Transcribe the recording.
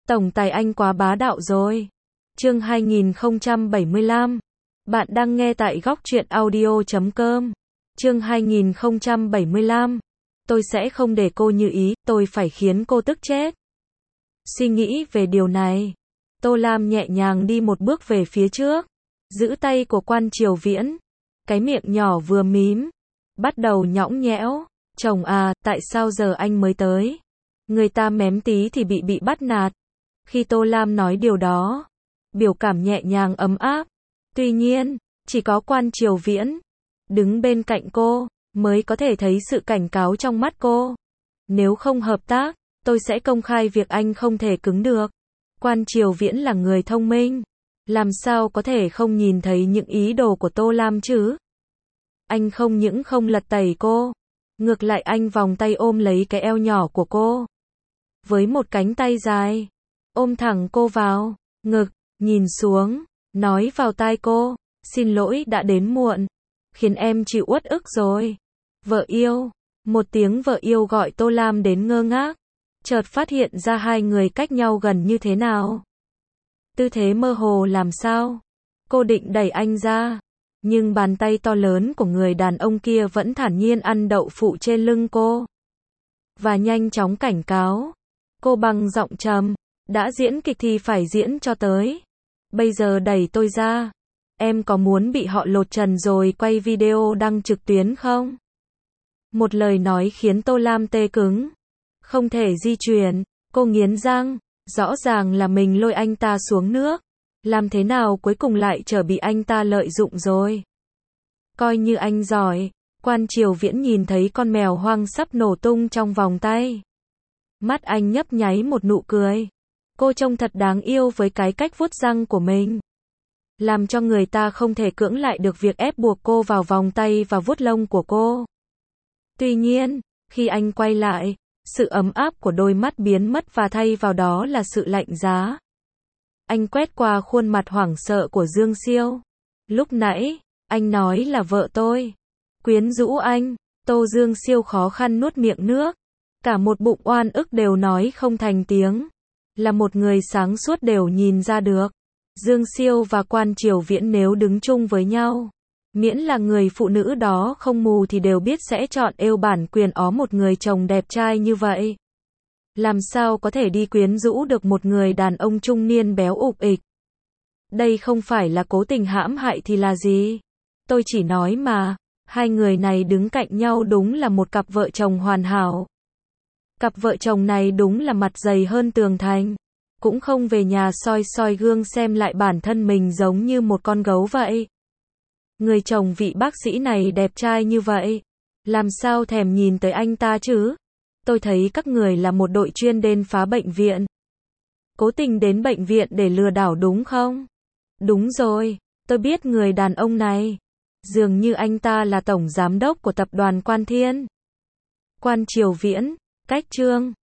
Tổng tài anh quá bá đạo rồi. Chương 2075. Bạn đang nghe tại góc truyện audio.com. Chương 2075. Tôi sẽ không để cô như ý, tôi phải khiến cô tức chết. Suy nghĩ về điều này, Tô Lam nhẹ nhàng đi một bước về phía trước, giữ tay của Quan Triều Viễn, cái miệng nhỏ vừa mím, bắt đầu nhõng nhẽo. Chồng à, tại sao giờ anh mới tới? Người ta mém tí thì bị bắt nạt. Khi Tô Lam nói điều đó, biểu cảm nhẹ nhàng ấm áp. Tuy nhiên, chỉ có Quan Triều Viễn đứng bên cạnh cô mới có thể thấy sự cảnh cáo trong mắt cô. Nếu không hợp tác, tôi sẽ công khai việc anh không thể cứng được. Quan Triều Viễn là người thông minh, làm sao có thể không nhìn thấy những ý đồ của Tô Lam chứ? Anh không những không lật tẩy cô, ngược lại anh vòng tay ôm lấy cái eo nhỏ của cô. Với một cánh tay dài, ôm thẳng cô vào ngực, nhìn xuống, nói vào tai cô, xin lỗi đã đến muộn, khiến em chịu uất ức rồi. Vợ yêu, một tiếng vợ yêu gọi Tô Lam đến ngơ ngác, chợt phát hiện ra hai người cách nhau gần như thế nào. Tư thế mơ hồ làm sao? Cô định đẩy anh ra, nhưng bàn tay to lớn của người đàn ông kia vẫn thản nhiên ăn đậu phụ trên lưng cô. Và nhanh chóng cảnh cáo. Cô bằng giọng trầm, đã diễn kịch thì phải diễn cho tới. Bây giờ đẩy tôi ra. Em có muốn bị họ lột trần rồi quay video đăng trực tuyến không? Một lời nói khiến Tô Lam tê cứng. Không thể di chuyển, cô nghiến răng, rõ ràng là mình lôi anh ta xuống nước. Làm thế nào cuối cùng lại bị anh ta lợi dụng rồi. Coi như anh giỏi. Quan Triều Viễn nhìn thấy con mèo hoang sắp nổ tung trong vòng tay. Mắt anh nhấp nháy một nụ cười. Cô trông thật đáng yêu với cái cách vuốt răng của mình. Làm cho người ta không thể cưỡng lại được việc ép buộc cô vào vòng tay và vuốt lông của cô. Tuy nhiên, khi anh quay lại, sự ấm áp của đôi mắt biến mất và thay vào đó là sự lạnh giá. Anh quét qua khuôn mặt hoảng sợ của Dương Siêu. Lúc nãy, anh nói là vợ tôi. Quyến rũ anh. Tô Dương Siêu khó khăn nuốt miệng nước. Cả một bụng oan ức đều nói không thành tiếng. Là một người sáng suốt đều nhìn ra được. Dương Siêu và Quan Triều Viễn nếu đứng chung với nhau, miễn là người phụ nữ đó không mù thì đều biết sẽ chọn êu bản quyền ó một người chồng đẹp trai như vậy. Làm sao có thể đi quyến rũ được một người đàn ông trung niên béo ục ịch. Đây không phải là cố tình hãm hại thì là gì? Tôi chỉ nói mà, hai người này đứng cạnh nhau đúng là một cặp vợ chồng hoàn hảo. Cặp vợ chồng này đúng là mặt dày hơn tường thành. Cũng không về nhà soi gương xem lại bản thân mình giống như một con gấu vậy. Người chồng vị bác sĩ này đẹp trai như vậy. Làm sao thèm nhìn tới anh ta chứ? Tôi thấy các người là một đội chuyên đến phá bệnh viện. Cố tình đến bệnh viện để lừa đảo đúng không? Đúng rồi, tôi biết người đàn ông này. Dường như anh ta là tổng giám đốc của tập đoàn Quan Thiên. Quan Triều Viễn, cách chương